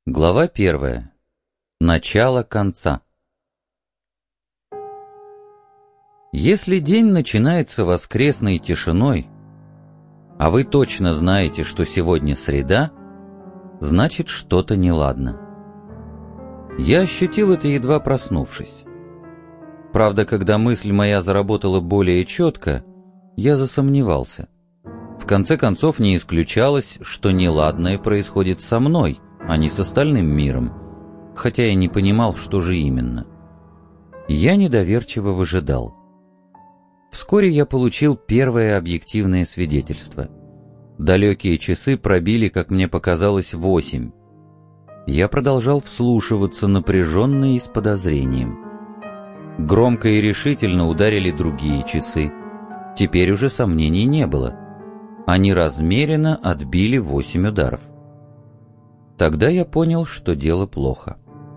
Глава 1. Начало конца. Если день начинается воскресной тишиной, а вы точно знаете, что сегодня среда, значит, что-то неладно. Я ощутил это, едва проснувшись. Правда, когда мысль моя заработала более четко, я засомневался. В конце концов, не исключалось, что неладное происходит со мной, а не с остальным миром, хотя я не понимал, что же именно. Я недоверчиво выжидал. Вскоре я получил первое объективное свидетельство. Далекие часы пробили, как мне показалось, 8. Я продолжал вслушиваться напряженно и с подозрением. Громко и решительно ударили другие часы. Теперь уже сомнений не было. Они размеренно отбили 8 ударов. Тогда я понял, что дело плохо.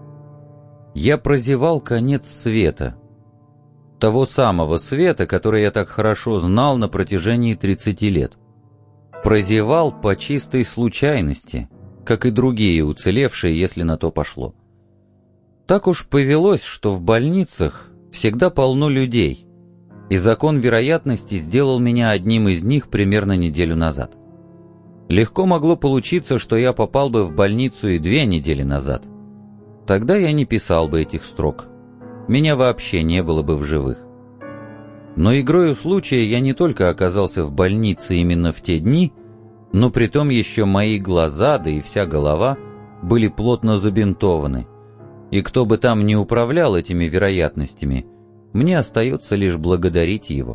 Я прозевал конец света. Того самого света, который я так хорошо знал на протяжении 30 лет. Прозевал по чистой случайности, как и другие уцелевшие, если на то пошло. Так уж повелось, что в больницах всегда полно людей, и закон вероятности сделал меня одним из них примерно неделю назад. Легко могло получиться, что я попал бы в больницу и 2 недели назад. Тогда я не писал бы этих строк. Меня вообще не было бы в живых. Но игрою случая я не только оказался в больнице именно в те дни, но притом еще мои глаза, да и вся голова, были плотно забинтованы. И кто бы там ни управлял этими вероятностями, мне остается лишь благодарить его.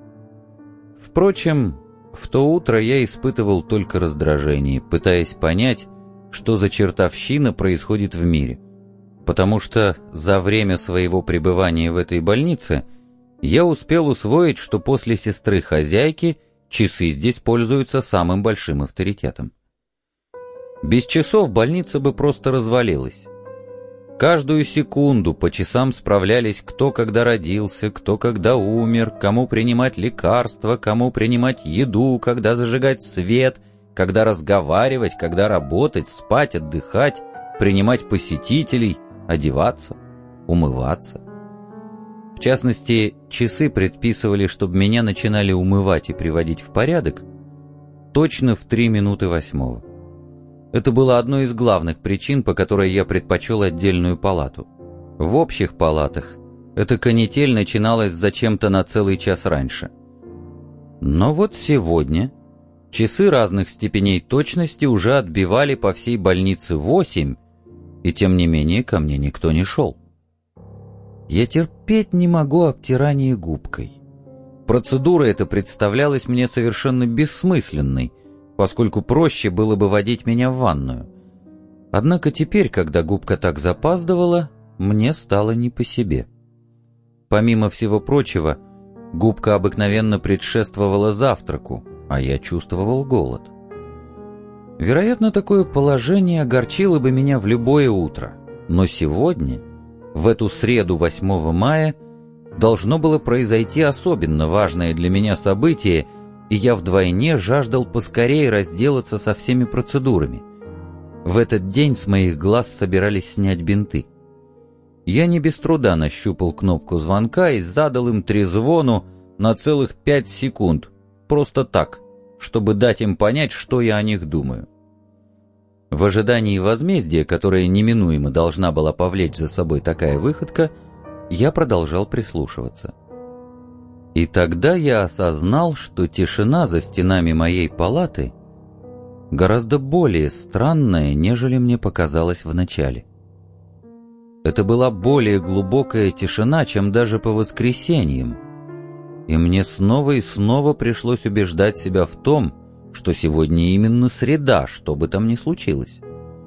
Впрочем, в то утро я испытывал только раздражение, пытаясь понять, что за чертовщина происходит в мире, потому что за время своего пребывания в этой больнице я успел усвоить, что после сестры-хозяйки часы здесь пользуются самым большим авторитетом. Без часов больница бы просто развалилась. Каждую секунду по часам справлялись, кто когда родился, кто когда умер, кому принимать лекарства, кому принимать еду, когда зажигать свет, когда разговаривать, когда работать, спать, отдыхать, принимать посетителей, одеваться, умываться. В частности, часы предписывали, чтобы меня начинали умывать и приводить в порядок точно в 3 минуты 8. Это было одной из главных причин, по которой я предпочел отдельную палату. В общих палатах эта канитель начиналась зачем-то на целый час раньше. Но вот сегодня часы разных степеней точности уже отбивали по всей больнице 8, и тем не менее ко мне никто не шел. Я терпеть не могу обтирание губкой. Процедура эта представлялась мне совершенно бессмысленной, поскольку проще было бы водить меня в ванную. Однако теперь, когда губка так запаздывала, мне стало не по себе. Помимо всего прочего, губка обыкновенно предшествовала завтраку, а я чувствовал голод. Вероятно, такое положение огорчило бы меня в любое утро, но сегодня, в эту среду 8 мая, должно было произойти особенно важное для меня событие, и я вдвойне жаждал поскорее разделаться со всеми процедурами. В этот день с моих глаз собирались снять бинты. Я не без труда нащупал кнопку звонка и задал им трезвону на целых 5 секунд, просто так, чтобы дать им понять, что я о них думаю. В ожидании возмездия, которое неминуемо должна была повлечь за собой такая выходка, я продолжал прислушиваться. И тогда я осознал, что тишина за стенами моей палаты гораздо более странная, нежели мне показалось вначале. Это была более глубокая тишина, чем даже по воскресеньям, и мне снова и снова пришлось убеждать себя в том, что сегодня именно среда, что бы там ни случилось.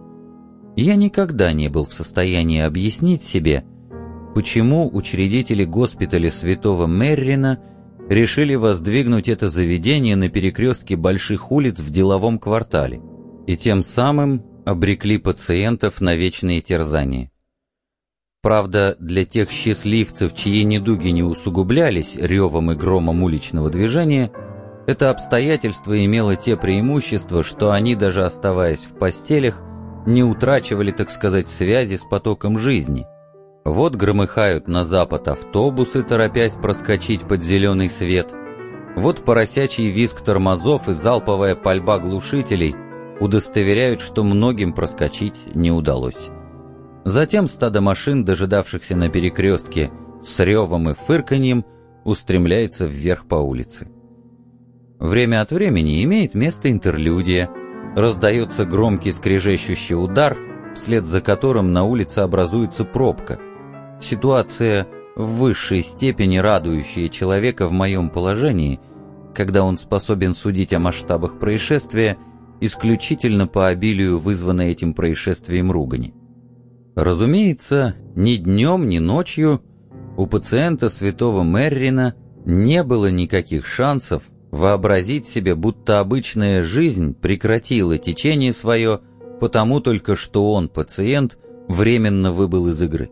Я никогда не был в состоянии объяснить себе, почему учредители госпиталя Святого Меррина решили воздвигнуть это заведение на перекрестке больших улиц в деловом квартале и тем самым обрекли пациентов на вечные терзания. Правда, для тех счастливцев, чьи недуги не усугублялись ревом и громом уличного движения, это обстоятельство имело те преимущества, что они, даже оставаясь в постелях, не утрачивали, так сказать, связи с потоком жизни. Вот громыхают на запад автобусы, торопясь проскочить под зеленый свет. Вот поросячий визг тормозов и залповая пальба глушителей удостоверяют, что многим проскочить не удалось. Затем стадо машин, дожидавшихся на перекрестке, с ревом и фырканьем устремляется вверх по улице. Время от времени имеет место интерлюдия, раздается громкий скрежещущий удар, вслед за которым на улице образуется пробка. Ситуация в высшей степени радующая человека в моем положении, когда он способен судить о масштабах происшествия исключительно по обилию вызванной этим происшествием ругани. Разумеется, ни днем, ни ночью у пациента святого Меррина не было никаких шансов вообразить себе, будто обычная жизнь прекратила течение свое, потому только что он, пациент, временно выбыл из игры.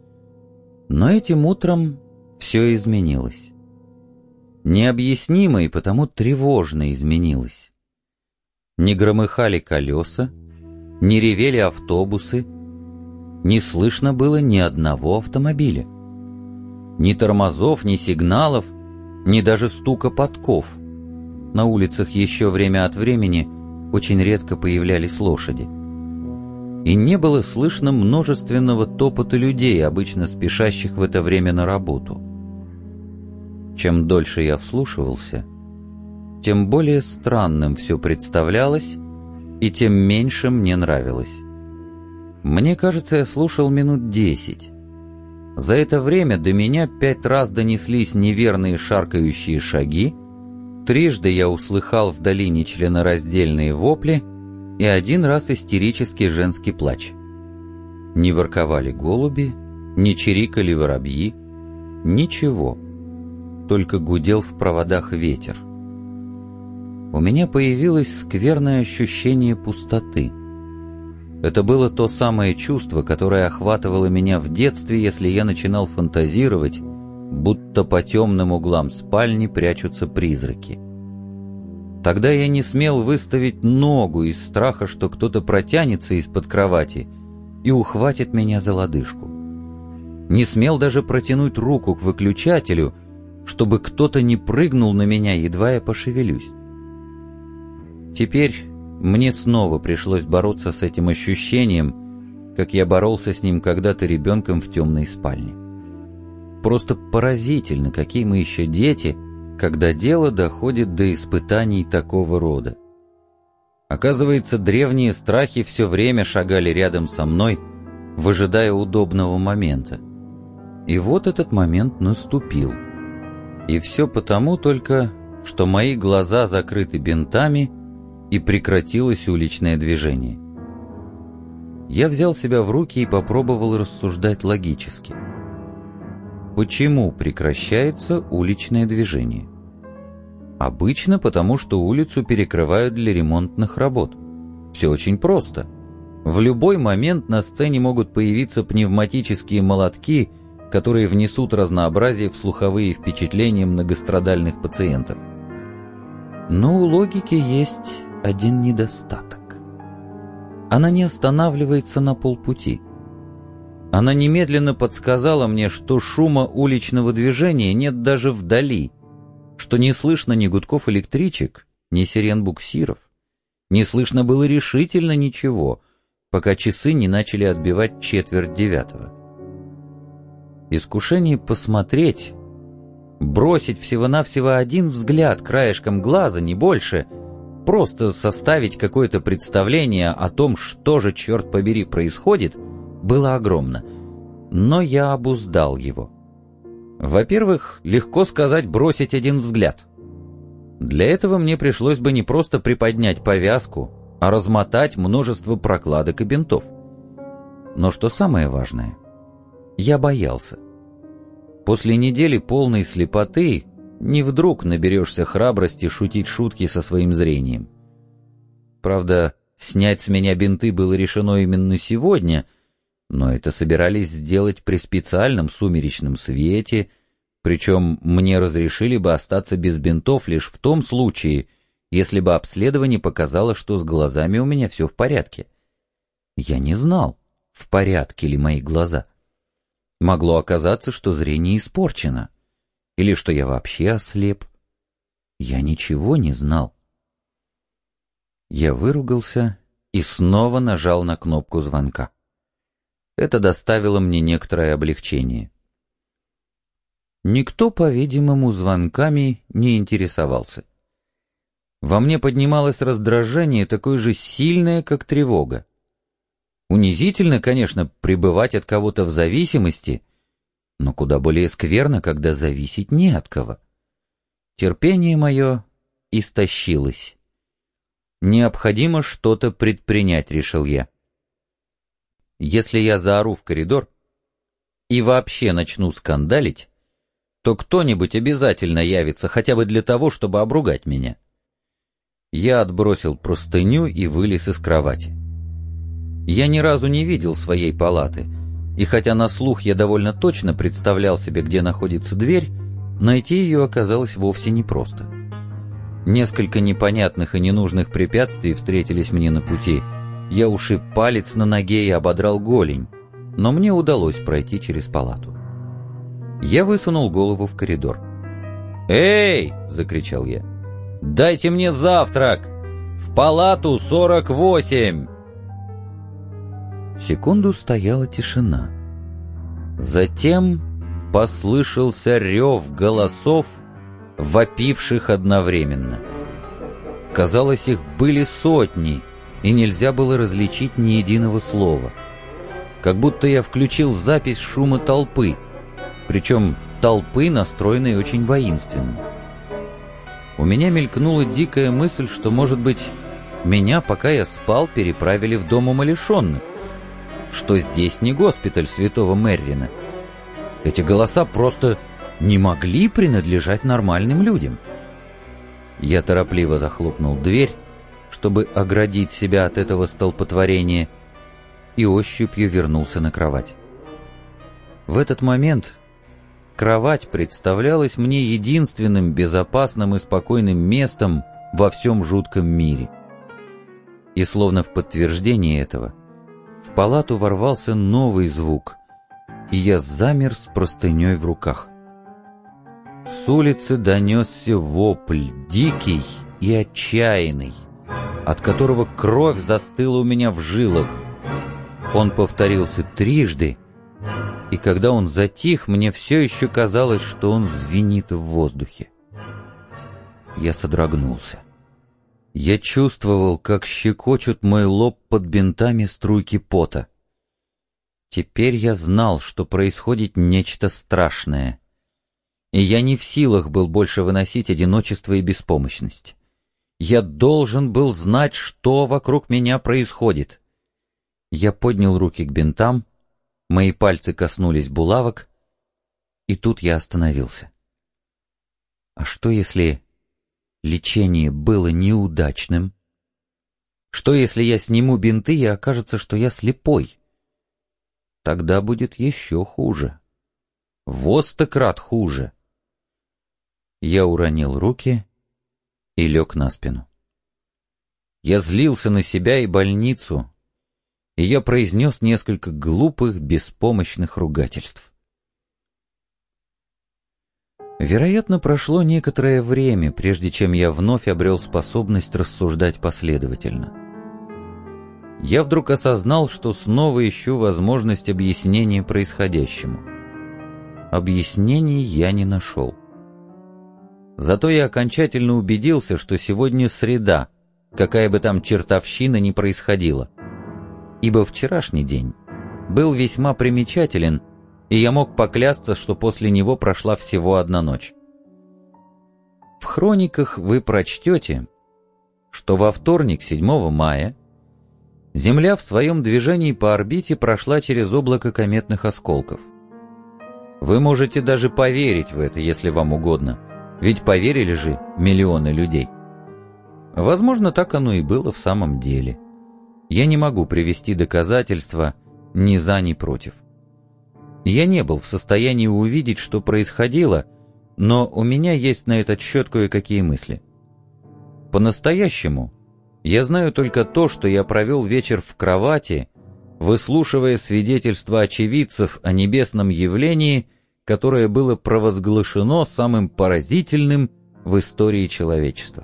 Но этим утром все изменилось. Необъяснимо и потому тревожно изменилось. Не громыхали колеса, не ревели автобусы, не слышно было ни одного автомобиля. Ни тормозов, ни сигналов, ни даже стука подков. На улицах еще время от времени очень редко появлялись лошади. И не было слышно множественного топота людей, обычно спешащих в это время на работу. Чем дольше я вслушивался, тем более странным все представлялось, и тем меньше мне нравилось. Мне кажется, я слушал минут 10. За это время до меня 5 раз донеслись неверные шаркающие шаги, трижды я услыхал вдали нечленораздельные вопли и 1 раз истерический женский плач. Не ворковали голуби, не чирикали воробьи, ничего, только гудел в проводах ветер. У меня появилось скверное ощущение пустоты. Это было то самое чувство, которое охватывало меня в детстве, если я начинал фантазировать, будто по темным углам спальни прячутся призраки. Тогда я не смел выставить ногу из страха, что кто-то протянется из-под кровати и ухватит меня за лодыжку. Не смел даже протянуть руку к выключателю, чтобы кто-то не прыгнул на меня, едва я пошевелюсь. Теперь мне снова пришлось бороться с этим ощущением, как я боролся с ним когда-то ребенком в темной спальне. Просто поразительно, какие мы еще дети, когда дело доходит до испытаний такого рода. Оказывается, древние страхи все время шагали рядом со мной, выжидая удобного момента. И вот этот момент наступил. И все потому только, что мои глаза закрыты бинтами, и прекратилось уличное движение. Я взял себя в руки и попробовал рассуждать логически. Почему прекращается уличное движение? Обычно потому, что улицу перекрывают для ремонтных работ. Все очень просто. В любой момент на сцене могут появиться пневматические молотки, которые внесут разнообразие в слуховые впечатления многострадальных пациентов. Но у логики есть один недостаток. Она не останавливается на полпути. Она немедленно подсказала мне, что шума уличного движения нет даже вдали, что не слышно ни гудков электричек, ни сирен буксиров, не слышно было решительно ничего, пока часы не начали отбивать 8:45. Искушение посмотреть, бросить всего-навсего один взгляд краешком глаза, не больше, просто составить какое-то представление о том, что же, черт побери, происходит, было огромно. Но я обуздал его. Во-первых, легко сказать бросить один взгляд. Для этого мне пришлось бы не просто приподнять повязку, а размотать множество прокладок и бинтов. Но что самое важное, я боялся. После недели полной слепоты не вдруг наберешься храбрости шутить шутки со своим зрением. Правда, снять с меня бинты было решено именно сегодня, но это собирались сделать при специальном сумеречном свете, причем мне разрешили бы остаться без бинтов лишь в том случае, если бы обследование показало, что с глазами у меня все в порядке. Я не знал, в порядке ли мои глаза. Могло оказаться, что зрение испорчено, или что я вообще ослеп. Я ничего не знал. Я выругался и снова нажал на кнопку звонка. Это доставило мне некоторое облегчение. Никто, по-видимому, звонками не интересовался. Во мне поднималось раздражение, такое же сильное, как тревога. Унизительно, конечно, пребывать от кого-то в зависимости, но куда более скверно, когда зависеть не от кого. Терпение мое истощилось. Необходимо что-то предпринять, решил я. Если я заору в коридор и вообще начну скандалить, то кто-нибудь обязательно явится хотя бы для того, чтобы обругать меня. Я отбросил простыню и вылез из кровати. Я ни разу не видел своей палаты, и хотя на слух я довольно точно представлял себе, где находится дверь, найти ее оказалось вовсе непросто. Несколько непонятных и ненужных препятствий встретились мне на пути. Я ушиб палец на ноге и ободрал голень, но мне удалось пройти через палату. Я высунул голову в коридор. «Эй!» — закричал я. «Дайте мне завтрак! В палату 48!» Секунду стояла тишина. Затем послышался рев голосов, вопивших одновременно. Казалось, их были сотни, и нельзя было различить ни единого слова. Как будто я включил запись шума толпы, причем толпы, настроенной очень воинственно. У меня мелькнула дикая мысль, что, может быть, меня, пока я спал, переправили в дом умалишенных, что здесь не госпиталь святого Меррина. Эти голоса просто не могли принадлежать нормальным людям. Я торопливо захлопнул дверь, чтобы оградить себя от этого столпотворения, и ощупью вернулся на кровать. В этот момент кровать представлялась мне единственным безопасным и спокойным местом во всем жутком мире. И словно в подтверждение этого, в палату ворвался новый звук, и я замер с простыней в руках. С улицы донесся вопль, дикий и отчаянный, от которого кровь застыла у меня в жилах. Он повторился трижды, и когда он затих, мне все еще казалось, что он звенит в воздухе. Я содрогнулся. Я чувствовал, как щекочут мой лоб под бинтами струйки пота. Теперь я знал, что происходит нечто страшное, и я не в силах был больше выносить одиночество и беспомощность. Я должен был знать, что вокруг меня происходит. Я поднял руки к бинтам, мои пальцы коснулись булавок, и тут я остановился. А что, если лечение было неудачным? Что, если я сниму бинты, и окажется, что я слепой? Тогда будет еще хуже. Во 100 крат хуже. Я уронил руки и лег на спину. Я злился на себя и больницу, и я произнес несколько глупых, беспомощных ругательств. Вероятно, прошло некоторое время, прежде чем я вновь обрел способность рассуждать последовательно. Я вдруг осознал, что снова ищу возможность объяснения происходящему. Объяснений я не нашел. Зато я окончательно убедился, что сегодня среда, какая бы там чертовщина ни происходила. Ибо вчерашний день был весьма примечателен, и я мог поклясться, что после него прошла всего одна ночь. В хрониках вы прочтете, что во вторник, 7 мая, Земля в своем движении по орбите прошла через облако кометных осколков. Вы можете даже поверить в это, если вам угодно, ведь поверили же миллионы людей. Возможно, так оно и было в самом деле. Я не могу привести доказательства ни за, ни против. Я не был в состоянии увидеть, что происходило, но у меня есть на этот счет кое-какие мысли. По-настоящему, я знаю только то, что я провел вечер в кровати, выслушивая свидетельства очевидцев о небесном явлении, которое было провозглашено самым поразительным в истории человечества.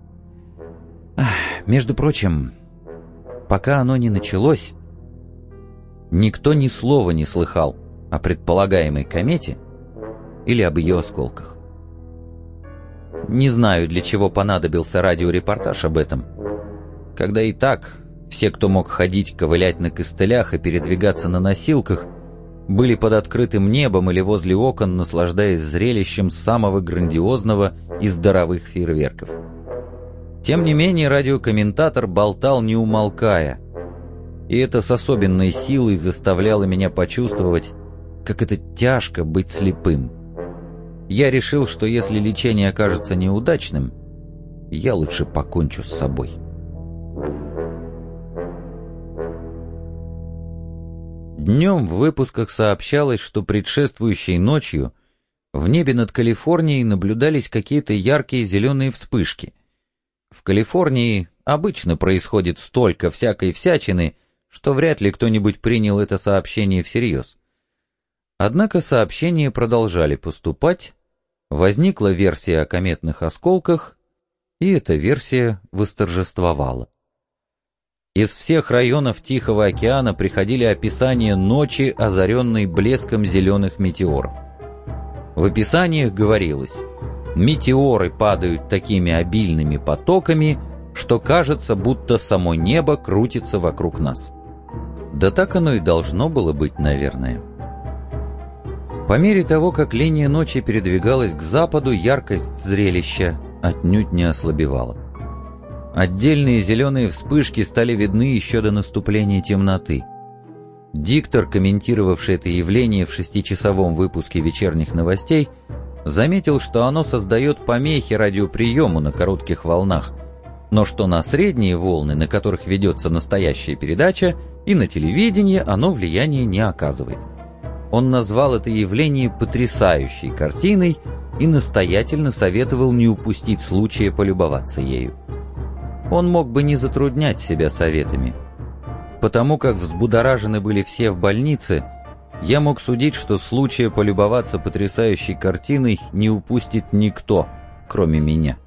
Между прочим, пока оно не началось, никто ни слова не слыхал о предполагаемой комете или об ее осколках. Не знаю, для чего понадобился радиорепортаж об этом, когда и так все, кто мог ходить, ковылять на костылях и передвигаться на носилках, были под открытым небом или возле окон, наслаждаясь зрелищем самого грандиозного из даровых фейерверков. Тем не менее, радиокомментатор болтал не умолкая, и это с особенной силой заставляло меня почувствовать, как это тяжко быть слепым. Я решил, что если лечение окажется неудачным, я лучше покончу с собой. Днем в выпусках сообщалось, что предшествующей ночью в небе над Калифорнией наблюдались какие-то яркие зеленые вспышки. В Калифорнии обычно происходит столько всякой всячины, что вряд ли кто-нибудь принял это сообщение всерьез. Однако сообщения продолжали поступать, возникла версия о кометных осколках, и эта версия восторжествовала. Из всех районов Тихого океана приходили описания ночи, озаренной блеском зеленых метеоров. В описаниях говорилось: метеоры падают такими обильными потоками, что кажется, будто само небо крутится вокруг нас. Да так оно и должно было быть, наверное. По мере того, как линия ночи передвигалась к западу, яркость зрелища отнюдь не ослабевала. Отдельные зеленые вспышки стали видны еще до наступления темноты. Диктор, комментировавший это явление в 6-часовом выпуске вечерних новостей, заметил, что оно создает помехи радиоприему на коротких волнах, но что на средние волны, на которых ведется настоящая передача, и на телевидении оно влияния не оказывает. Он назвал это явление потрясающей картиной и настоятельно советовал не упустить случая полюбоваться ею. Он мог бы не затруднять себя советами. Потому как взбудоражены были все в больнице, я мог судить, что случая полюбоваться потрясающей картиной не упустит никто, кроме меня.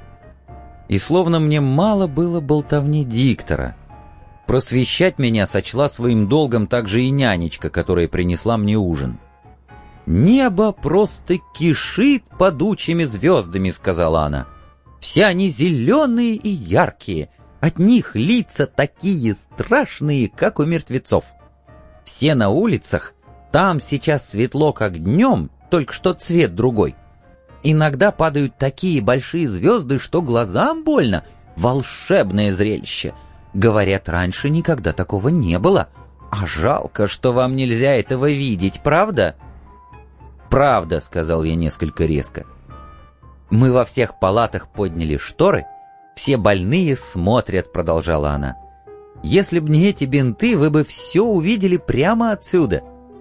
И словно мне мало было болтовни диктора, просвещать меня сочла своим долгом также и нянечка, которая принесла мне ужин. «Небо просто кишит падучими звездами», — сказала она. «Все они зеленые и яркие, от них лица такие страшные, как у мертвецов. Все на улицах, там сейчас светло, как днем, только что цвет другой. Иногда падают такие большие звезды, что глазам больно. Волшебное зрелище. Говорят, раньше никогда такого не было. А жалко, что вам нельзя этого видеть, правда?» «Правда», — сказал я несколько резко. «Мы во всех палатах подняли шторы, все больные смотрят», — продолжала она. «Если б не эти бинты, вы бы все увидели прямо отсюда».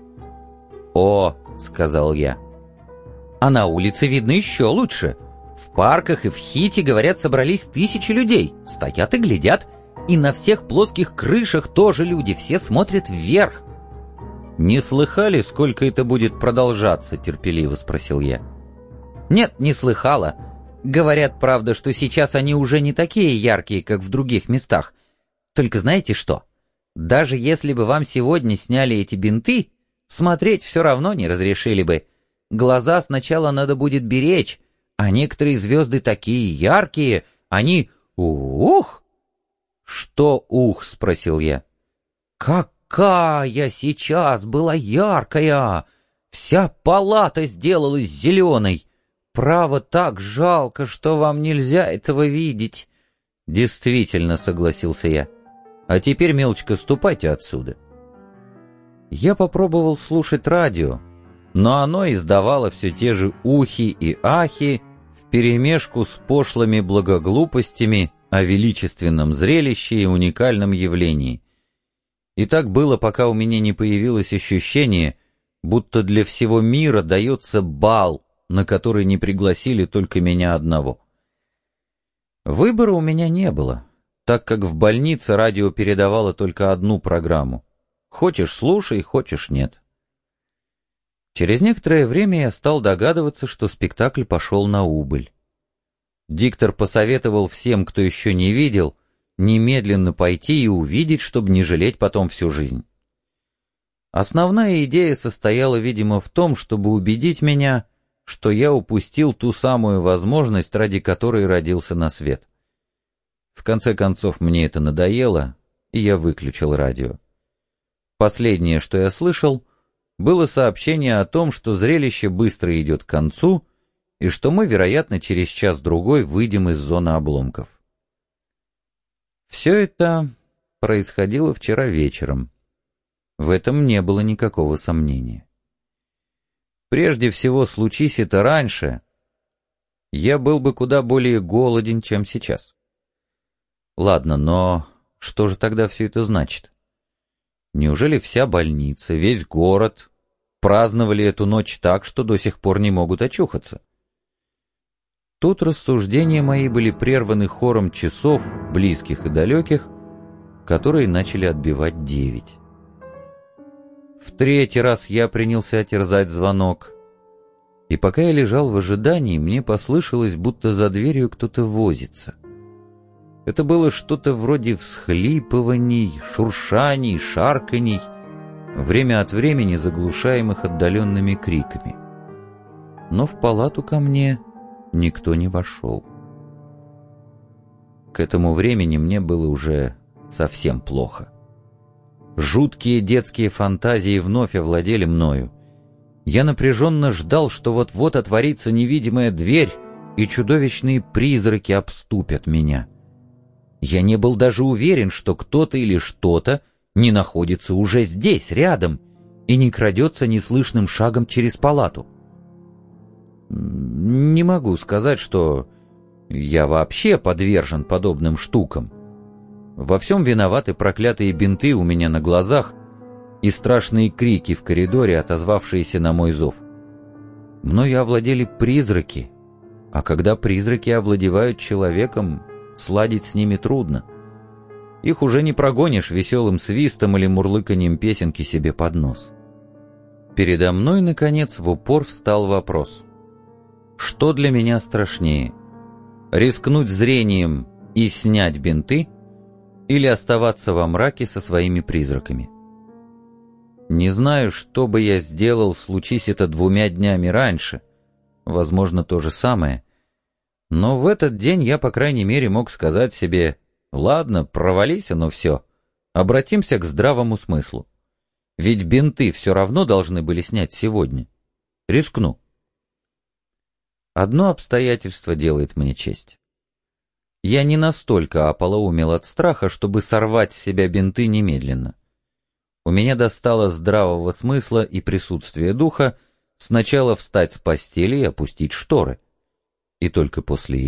«О», — сказал я. «А на улице видно еще лучше. В парках и в Хите, говорят, собрались тысячи людей, стоят и глядят, и на всех плоских крышах тоже люди, все смотрят вверх». «Не слыхали, сколько это будет продолжаться?» — терпеливо спросил я. «Нет, не слыхала. Говорят, правда, что сейчас они уже не такие яркие, как в других местах. Только знаете что? Даже если бы вам сегодня сняли эти бинты, смотреть все равно не разрешили бы. Глаза сначала надо будет беречь, а некоторые звезды такие яркие, они... Ух!» «Что ух?» — спросил я. «Какая сейчас была яркая! Вся палата сделалась зеленой! Право, так жалко, что вам нельзя этого видеть». «Действительно», — согласился я. «А теперь, мелочка, ступайте отсюда». Я попробовал слушать радио, но оно издавало все те же ухи и ахи вперемешку с пошлыми благоглупостями о величественном зрелище и уникальном явлении. И так было, пока у меня не появилось ощущение, будто для всего мира дается бал, на который не пригласили только меня одного. Выбора у меня не было, так как в больнице радио передавало только одну программу Хочешь — слушай, хочешь — нет. Через некоторое время я стал догадываться, что спектакль пошел на убыль. Диктор посоветовал всем, кто еще не видел, немедленно пойти и увидеть, чтобы не жалеть потом всю жизнь. Основная идея состояла, видимо, в том, чтобы убедить меня, что я упустил ту самую возможность, ради которой родился на свет. В конце концов, мне это надоело, и я выключил радио. Последнее, что я слышал, было сообщение о том, что зрелище быстро идет к концу, и что мы, вероятно, через час-другой выйдем из зоны обломков. Все это происходило вчера вечером. В этом не было никакого сомнения. Прежде всего, случись это раньше, я был бы куда более голоден, чем сейчас. Ладно, но что же тогда все это значит? Неужели вся больница, весь город праздновали эту ночь так, что до сих пор не могут очухаться? Тут рассуждения мои были прерваны хором часов, близких и далеких, которые начали отбивать 9. В третий раз я принялся терзать звонок, и пока я лежал в ожидании, мне послышалось, будто за дверью кто-то возится. Это было что-то вроде всхлипываний, шуршаний, шарканий, время от времени заглушаемых отдаленными криками. Но в палату ко мне никто не вошел. К этому времени мне было уже совсем плохо. Жуткие детские фантазии вновь овладели мною. Я напряженно ждал, что вот-вот отворится невидимая дверь, и чудовищные призраки обступят меня. Я не был даже уверен, что кто-то или что-то не находится уже здесь, рядом, и не крадется неслышным шагом через палату. Не могу сказать, что я вообще подвержен подобным штукам. Во всем виноваты проклятые бинты у меня на глазах и страшные крики в коридоре, отозвавшиеся на мой зов. Мною овладели призраки, а когда призраки овладевают человеком, сладить с ними трудно. Их уже не прогонишь веселым свистом или мурлыканьем песенки себе под нос. Передо мной, наконец, в упор встал вопрос. Что для меня страшнее? Рискнуть зрением и снять бинты или оставаться во мраке со своими призраками? Не знаю, что бы я сделал, случись это 2 днями раньше. Возможно, то же самое. Но в этот день я, по крайней мере, мог сказать себе: ладно, провались оно все, обратимся к здравому смыслу. Ведь бинты все равно должны были снять сегодня. Рискну. Одно обстоятельство делает мне честь. Я не настолько ополоумел от страха, чтобы сорвать с себя бинты немедленно. У меня достало здравого смысла и присутствия духа сначала встать с постели и опустить шторы. И только после